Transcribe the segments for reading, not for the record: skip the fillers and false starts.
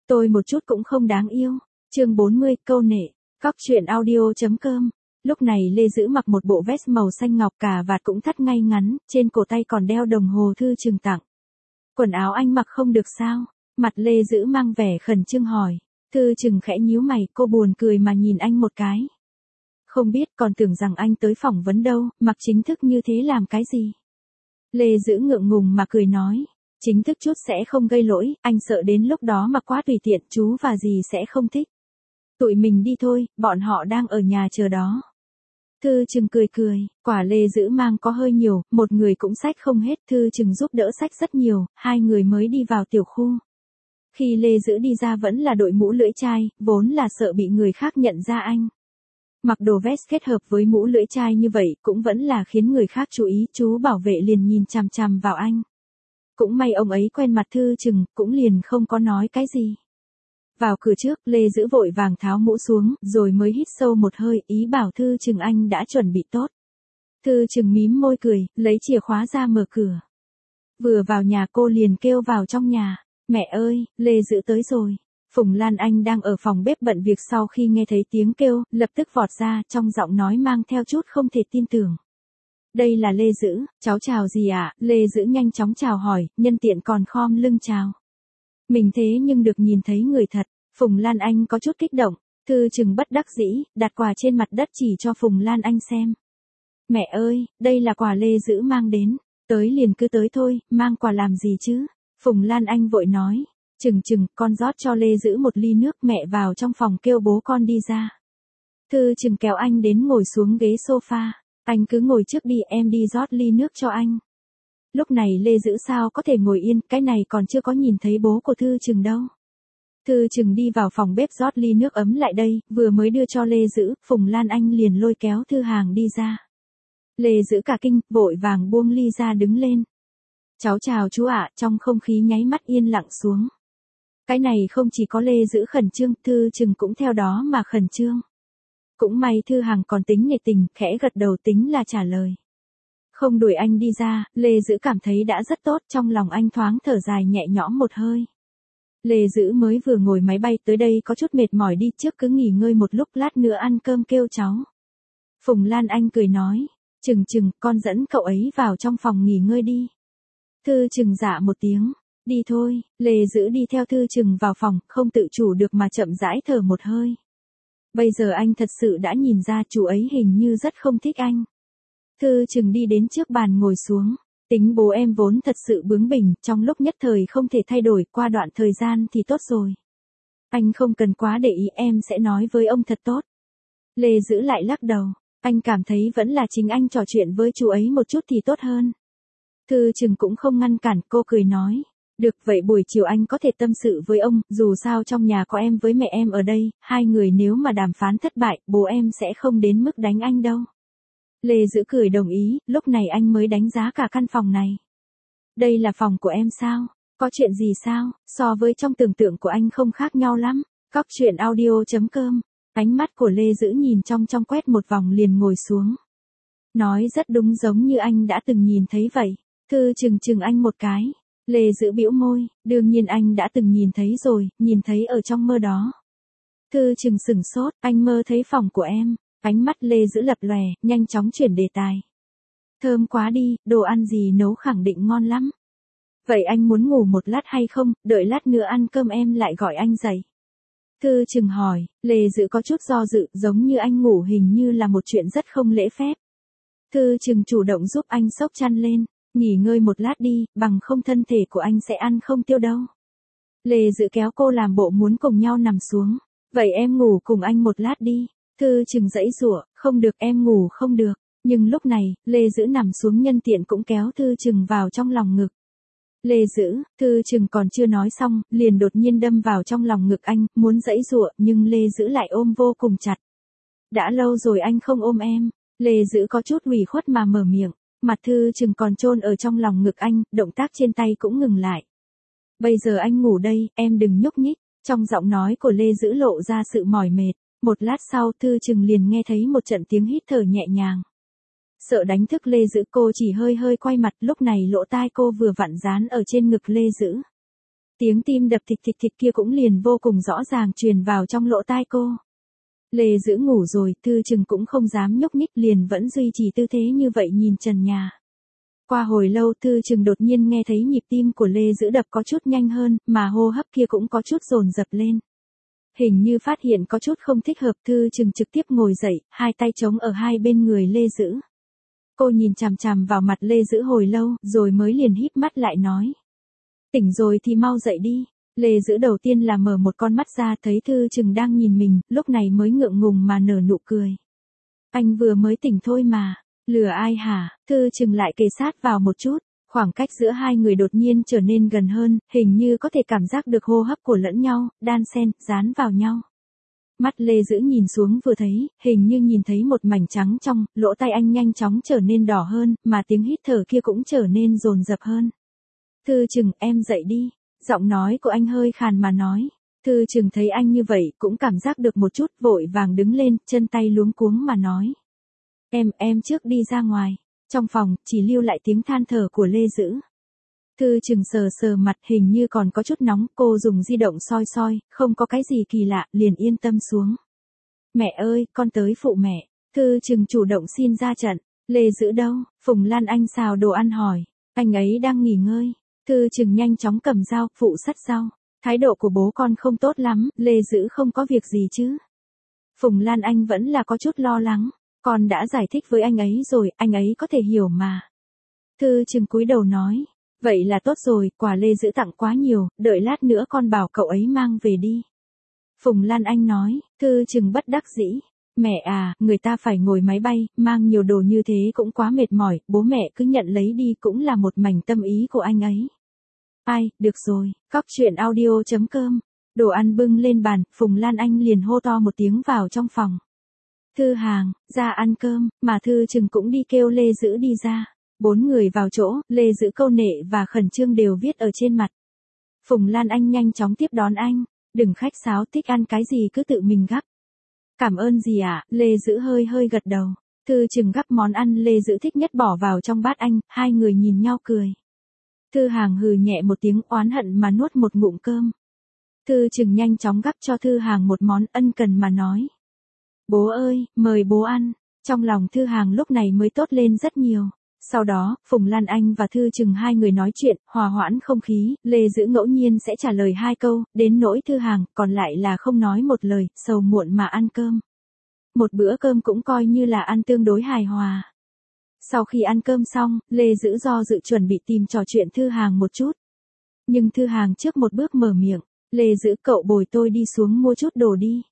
Tôi một chút cũng không đáng yêu. Chương 40, câu nệ. Cóc truyện audio.com. Lúc này Lê Dữ mặc một bộ vest màu xanh ngọc, cà vạt cũng thắt ngay ngắn, trên cổ tay còn đeo đồng hồ Thư Trừng tặng. Quần áo anh mặc không được sao? Mặt Lê Dữ mang vẻ khẩn trương hỏi. Thư Trừng khẽ nhíu mày, cô buồn cười mà nhìn anh một cái. Không biết, còn tưởng rằng anh tới phỏng vấn đâu, mặc chính thức như thế làm cái gì? Lê Dữ ngượng ngùng mà cười nói. Chính thức chút sẽ không gây lỗi, anh sợ đến lúc đó mặc quá tùy tiện, chú và dì sẽ không thích. Tụi mình đi thôi, bọn họ đang ở nhà chờ đó. Thư Trừng cười cười, quả Lê Dữ mang có hơi nhiều, một người cũng xách không hết, Thư Trừng giúp đỡ xách rất nhiều, hai người mới đi vào tiểu khu. Khi Lê Dữ đi ra vẫn là đội mũ lưỡi chai, vốn là sợ bị người khác nhận ra anh. Mặc đồ vest kết hợp với mũ lưỡi chai như vậy cũng vẫn là khiến người khác chú ý, chú bảo vệ liền nhìn chằm chằm vào anh. Cũng may ông ấy quen mặt Thư Trừng, cũng liền không có nói cái gì. Vào cửa trước, Lê Dữ vội vàng tháo mũ xuống, rồi mới hít sâu một hơi, ý bảo Thư Trừng anh đã chuẩn bị tốt. Thư Trừng mím môi cười, lấy chìa khóa ra mở cửa. Vừa vào nhà cô liền kêu vào trong nhà, mẹ ơi, Lê Dữ tới rồi. Phùng Lan Anh đang ở phòng bếp bận việc, sau khi nghe thấy tiếng kêu, lập tức vọt ra, trong giọng nói mang theo chút không thể tin tưởng. Đây là Lê Dữ, cháu chào gì ạ? Lê Dữ nhanh chóng chào hỏi, nhân tiện còn khom lưng chào. Mình thế nhưng được nhìn thấy người thật. Phùng Lan Anh có chút kích động, Thư Trừng bất đắc dĩ, đặt quà trên mặt đất chỉ cho Phùng Lan Anh xem. Mẹ ơi, đây là quà Lê Dữ mang đến, tới liền cứ tới thôi, mang quà làm gì chứ? Phùng Lan Anh vội nói, Trừng, con rót cho Lê Dữ một ly nước, mẹ vào trong phòng kêu bố con đi ra. Thư Trừng kéo anh đến ngồi xuống ghế sofa, anh cứ ngồi trước đi, em đi rót ly nước cho anh. Lúc này Lê Dữ sao có thể ngồi yên, cái này còn chưa có nhìn thấy bố của Thư Trừng đâu. Thư Trừng đi vào phòng bếp rót ly nước ấm lại đây, vừa mới đưa cho Lê Dữ, Phùng Lan Anh liền lôi kéo Thư Hàng đi ra. Lê Dữ cả kinh, vội vàng buông ly ra đứng lên. Cháu chào chú ạ, trong không khí nháy mắt yên lặng xuống. Cái này không chỉ có Lê Dữ khẩn trương, Thư Trừng cũng theo đó mà khẩn trương. Cũng may Thư Hàng còn tính nhiệt tình, khẽ gật đầu tính là trả lời. Không đuổi anh đi ra, Lê Dữ cảm thấy đã rất tốt, trong lòng anh thoáng thở dài nhẹ nhõm một hơi. Lê Dữ mới vừa ngồi máy bay tới đây có chút mệt mỏi, đi trước cứ nghỉ ngơi một lúc, lát nữa ăn cơm kêu cháu. Phùng Lan Anh cười nói, Trừng, con dẫn cậu ấy vào trong phòng nghỉ ngơi đi. Thư Trừng dạ một tiếng, đi thôi. Lê Dữ đi theo Thư Trừng vào phòng, không tự chủ được mà chậm rãi thở một hơi. Bây giờ anh thật sự đã nhìn ra chú ấy hình như rất không thích anh. Thư Trừng đi đến trước bàn ngồi xuống. Tính bố em vốn thật sự bướng bỉnh, trong lúc nhất thời không thể thay đổi, qua đoạn thời gian thì tốt rồi. Anh không cần quá để ý, em sẽ nói với ông thật tốt. Lê Dữ lại lắc đầu, anh cảm thấy vẫn là chính anh trò chuyện với chú ấy một chút thì tốt hơn. Thư Trừng cũng không ngăn cản, cô cười nói, được vậy buổi chiều anh có thể tâm sự với ông, dù sao trong nhà có em với mẹ em ở đây, hai người nếu mà đàm phán thất bại, bố em sẽ không đến mức đánh anh đâu. Lê Dữ cười đồng ý, lúc này anh mới đánh giá cả căn phòng này. Đây là phòng của em sao? Có chuyện gì sao? So với trong tưởng tượng của anh không khác nhau lắm. Cóc truyện audio.com. Ánh mắt của Lê Dữ nhìn trong quét một vòng liền ngồi xuống. Nói rất đúng, giống như anh đã từng nhìn thấy vậy. Thư Trừng anh một cái. Lê Dữ bĩu môi, đương nhiên anh đã từng nhìn thấy rồi, nhìn thấy ở trong mơ đó. Thư Trừng sửng sốt, anh mơ thấy phòng của em. Ánh mắt Lê Dữ lập lòe, nhanh chóng chuyển đề tài. Thơm quá đi, đồ ăn gì nấu khẳng định ngon lắm. Vậy anh muốn ngủ một lát hay không, đợi lát nữa ăn cơm em lại gọi anh dậy. Thư Trừng hỏi, Lê Dữ có chút do dự, giống như anh ngủ hình như là một chuyện rất không lễ phép. Thư Trừng chủ động giúp anh xốc chăn lên, nghỉ ngơi một lát đi, bằng không thân thể của anh sẽ ăn không tiêu đâu. Lê Dữ kéo cô làm bộ muốn cùng nhau nằm xuống, vậy em ngủ cùng anh một lát đi. Thư Trừng giãy giụa, không được, em ngủ không được. Nhưng lúc này, Lê Dữ nằm xuống nhân tiện cũng kéo Thư Trừng vào trong lòng ngực. Lê Dữ, Thư Trừng còn chưa nói xong, liền đột nhiên đâm vào trong lòng ngực anh, muốn giãy giụa, nhưng Lê Dữ lại ôm vô cùng chặt. Đã lâu rồi anh không ôm em. Lê Dữ có chút ủy khuất mà mở miệng, mặt Thư Trừng còn chôn ở trong lòng ngực anh, động tác trên tay cũng ngừng lại. Bây giờ anh ngủ đây, em đừng nhúc nhích. Trong giọng nói của Lê Dữ lộ ra sự mỏi mệt. Một lát sau Thư Trừng liền nghe thấy một trận tiếng hít thở nhẹ nhàng. Sợ đánh thức Lê Dữ, cô chỉ hơi quay mặt, lúc này lỗ tai cô vừa vặn dán ở trên ngực Lê Dữ. Tiếng tim đập thịch thịch thịch kia cũng liền vô cùng rõ ràng truyền vào trong lỗ tai cô. Lê Dữ ngủ rồi, Thư Trừng cũng không dám nhúc nhích, liền vẫn duy trì tư thế như vậy nhìn trần nhà. Qua hồi lâu Thư Trừng đột nhiên nghe thấy nhịp tim của Lê Dữ đập có chút nhanh hơn, mà hô hấp kia cũng có chút dồn dập lên. Hình như phát hiện có chút không thích hợp, Thư Trừng trực tiếp ngồi dậy, hai tay chống ở hai bên người Lê Dữ. Cô nhìn chằm chằm vào mặt Lê Dữ hồi lâu, rồi mới liền híp mắt lại nói. Tỉnh rồi thì mau dậy đi. Lê Dữ đầu tiên là mở một con mắt ra, thấy Thư Trừng đang nhìn mình, lúc này mới ngượng ngùng mà nở nụ cười. Anh vừa mới tỉnh thôi mà, lừa ai hả? Thư Trừng lại kề sát vào một chút, khoảng cách giữa hai người đột nhiên trở nên gần hơn, hình như có thể cảm giác được hô hấp của lẫn nhau, đan xen, dán vào nhau. Mắt Lê Dữ nhìn xuống vừa thấy, hình như nhìn thấy một mảnh trắng trong, lỗ tai anh nhanh chóng trở nên đỏ hơn, mà tiếng hít thở kia cũng trở nên dồn dập hơn. Thư Trừng, em dậy đi. Giọng nói của anh hơi khàn mà nói. Thư Trừng thấy anh như vậy, cũng cảm giác được một chút, vội vàng đứng lên, chân tay luống cuống mà nói. Em trước đi ra ngoài. Trong phòng, chỉ lưu lại tiếng than thở của Lê Dữ. Thư Trừng sờ sờ mặt, hình như còn có chút nóng, cô dùng di động soi soi, không có cái gì kỳ lạ, liền yên tâm xuống. Mẹ ơi, con tới phụ mẹ. Thư Trừng chủ động xin ra trận. Lê Dữ đâu? Phùng Lan Anh xào đồ ăn hỏi. Anh ấy đang nghỉ ngơi. Thư Trừng nhanh chóng cầm dao, phụ sắt rau. Thái độ của bố con không tốt lắm, Lê Dữ không có việc gì chứ? Phùng Lan Anh vẫn là có chút lo lắng. Con đã giải thích với anh ấy rồi, anh ấy có thể hiểu mà. Thư Trừng cúi đầu nói. Vậy là tốt rồi, quà Lê Dữ tặng quá nhiều, đợi lát nữa con bảo cậu ấy mang về đi. Phùng Lan Anh nói. Thư Trừng bất đắc dĩ. Mẹ à, người ta phải ngồi máy bay, mang nhiều đồ như thế cũng quá mệt mỏi, bố mẹ cứ nhận lấy đi cũng là một mảnh tâm ý của anh ấy. Ai, được rồi, cóc truyện audio.com. Đồ ăn bưng lên bàn, Phùng Lan Anh liền hô to một tiếng vào trong phòng. Thư Hàng, ra ăn cơm, mà Thư Trừng cũng đi kêu Lê Dữ đi ra. 4 người vào chỗ, Lê Dữ câu nệ và khẩn trương đều viết ở trên mặt. Phùng Lan Anh nhanh chóng tiếp đón anh, đừng khách sáo, thích ăn cái gì cứ tự mình gắp. Cảm ơn gì ạ? Lê Dữ hơi hơi gật đầu. Thư Trừng gắp món ăn Lê Dữ thích nhất bỏ vào trong bát anh, hai người nhìn nhau cười. Thư Hàng hừ nhẹ một tiếng oán hận mà nuốt một ngụm cơm. Thư Trừng nhanh chóng gắp cho Thư Hàng một món, ân cần mà nói. Bố ơi, mời bố ăn. Trong lòng Thư Hàng lúc này mới tốt lên rất nhiều. Sau đó, Phùng Lan Anh và Thư Trừng hai người nói chuyện, hòa hoãn không khí, Lê Dữ ngẫu nhiên sẽ trả lời 2 câu, đến nỗi Thư Hàng, còn lại là không nói một lời, sầu muộn mà ăn cơm. Một bữa cơm cũng coi như là ăn tương đối hài hòa. Sau khi ăn cơm xong, Lê Dữ do dự chuẩn bị tìm trò chuyện Thư Hàng một chút. Nhưng Thư Hàng trước một bước mở miệng, Lê Dữ cậu bồi tôi đi xuống mua chút đồ đi.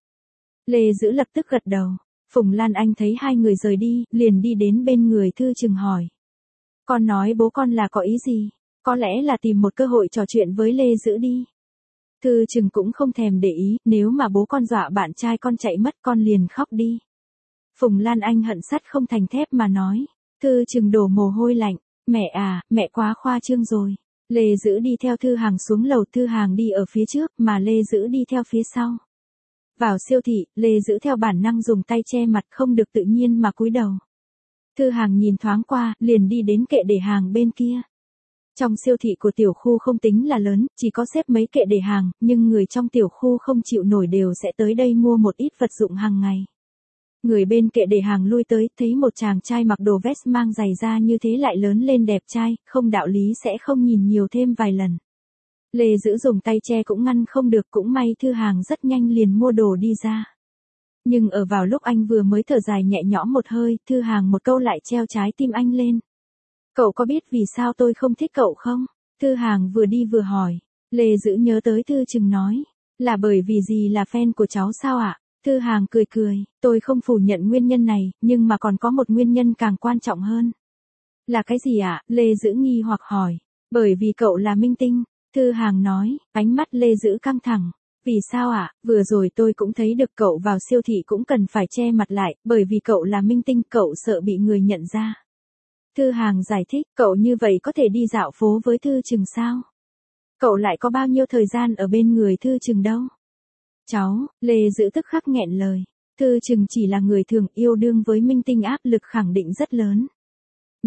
Lê Dữ lập tức gật đầu. Phùng Lan Anh thấy hai người rời đi, liền đi đến bên người Thư Trừng hỏi. Con nói bố con là có ý gì? Có lẽ là tìm một cơ hội trò chuyện với Lê Dữ đi. Thư Trừng cũng không thèm để ý, nếu mà bố con dọa bạn trai con chạy mất con liền khóc đi. Phùng Lan Anh hận sắt không thành thép mà nói. Thư Trừng đổ mồ hôi lạnh. Mẹ à, mẹ quá khoa trương rồi. Lê Dữ đi theo Thư Hàng xuống lầu, Thư Hàng đi ở phía trước, mà Lê Dữ đi theo phía sau. Vào siêu thị, Lê Dữ theo bản năng dùng tay che mặt không được tự nhiên mà cúi đầu. Thư Hàng nhìn thoáng qua, liền đi đến kệ để hàng bên kia. Trong siêu thị của tiểu khu không tính là lớn, chỉ có xếp mấy kệ để hàng, nhưng người trong tiểu khu không chịu nổi đều sẽ tới đây mua một ít vật dụng hàng ngày. Người bên kệ để hàng lui tới, thấy một chàng trai mặc đồ vest mang giày da như thế lại lớn lên đẹp trai, không đạo lý sẽ không nhìn nhiều thêm vài lần. Lê Dữ dùng tay che cũng ngăn không được, cũng may Thư Hàng rất nhanh liền mua đồ đi ra. Nhưng ở vào lúc anh vừa mới thở dài nhẹ nhõm một hơi, Thư Hàng một câu lại treo trái tim anh lên. Cậu có biết vì sao tôi không thích cậu không? Thư Hàng vừa đi vừa hỏi. Lê Dữ nhớ tới Thư Trừng nói. Là bởi vì gì là fan của cháu sao ạ? Thư Hàng cười cười. Tôi không phủ nhận nguyên nhân này, nhưng mà còn có một nguyên nhân càng quan trọng hơn. Là cái gì ạ? Lê Dữ nghi hoặc hỏi. Bởi vì cậu là minh tinh. Thư Hàng nói, ánh mắt Lê Dữ căng thẳng. Vì sao ạ? Vừa rồi tôi cũng thấy được cậu vào siêu thị cũng cần phải che mặt lại, bởi vì cậu là minh tinh, cậu sợ bị người nhận ra. Thư Hàng giải thích, cậu như vậy có thể đi dạo phố với Thư Trừng sao? Cậu lại có bao nhiêu thời gian ở bên người Thư Trừng đâu? Cháu, Lê Dữ tức khắc nghẹn lời. Thư Trừng chỉ là người thường, yêu đương với minh tinh áp lực khẳng định rất lớn.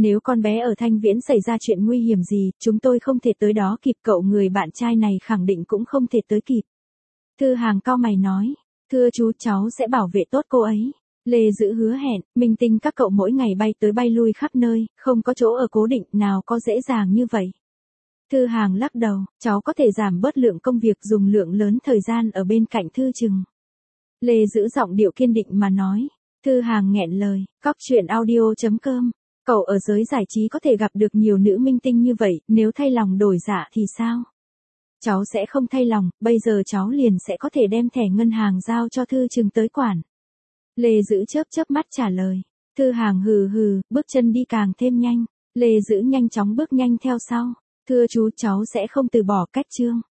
nếu con bé ở Thanh Viễn xảy ra chuyện nguy hiểm gì, chúng tôi không thể tới đó kịp, cậu người bạn trai này khẳng định cũng không thể tới kịp. Thư Hàng cau mày nói, thưa chú, cháu sẽ bảo vệ tốt cô ấy. Lê Dữ hứa hẹn, minh tinh các cậu mỗi ngày bay tới bay lui khắp nơi, không có chỗ ở cố định, nào có dễ dàng như vậy. Thư Hàng lắc đầu, cháu có thể giảm bớt lượng công việc, dùng lượng lớn thời gian ở bên cạnh Thư Trừng. Lê Dữ giọng điệu kiên định mà nói. Thư Hàng nghẹn lời, coctruyện.audio.com. Cậu ở giới giải trí có thể gặp được nhiều nữ minh tinh như vậy, nếu thay lòng đổi dạ thì sao? Cháu sẽ không thay lòng, bây giờ cháu liền sẽ có thể đem thẻ ngân hàng giao cho Thư Trừng tới quản. Lê Dữ chớp chớp mắt trả lời. Thư Hàng hừ hừ, bước chân đi càng thêm nhanh. Lê Dữ nhanh chóng bước nhanh theo sau. Thưa chú, cháu sẽ không từ bỏ, cách chương.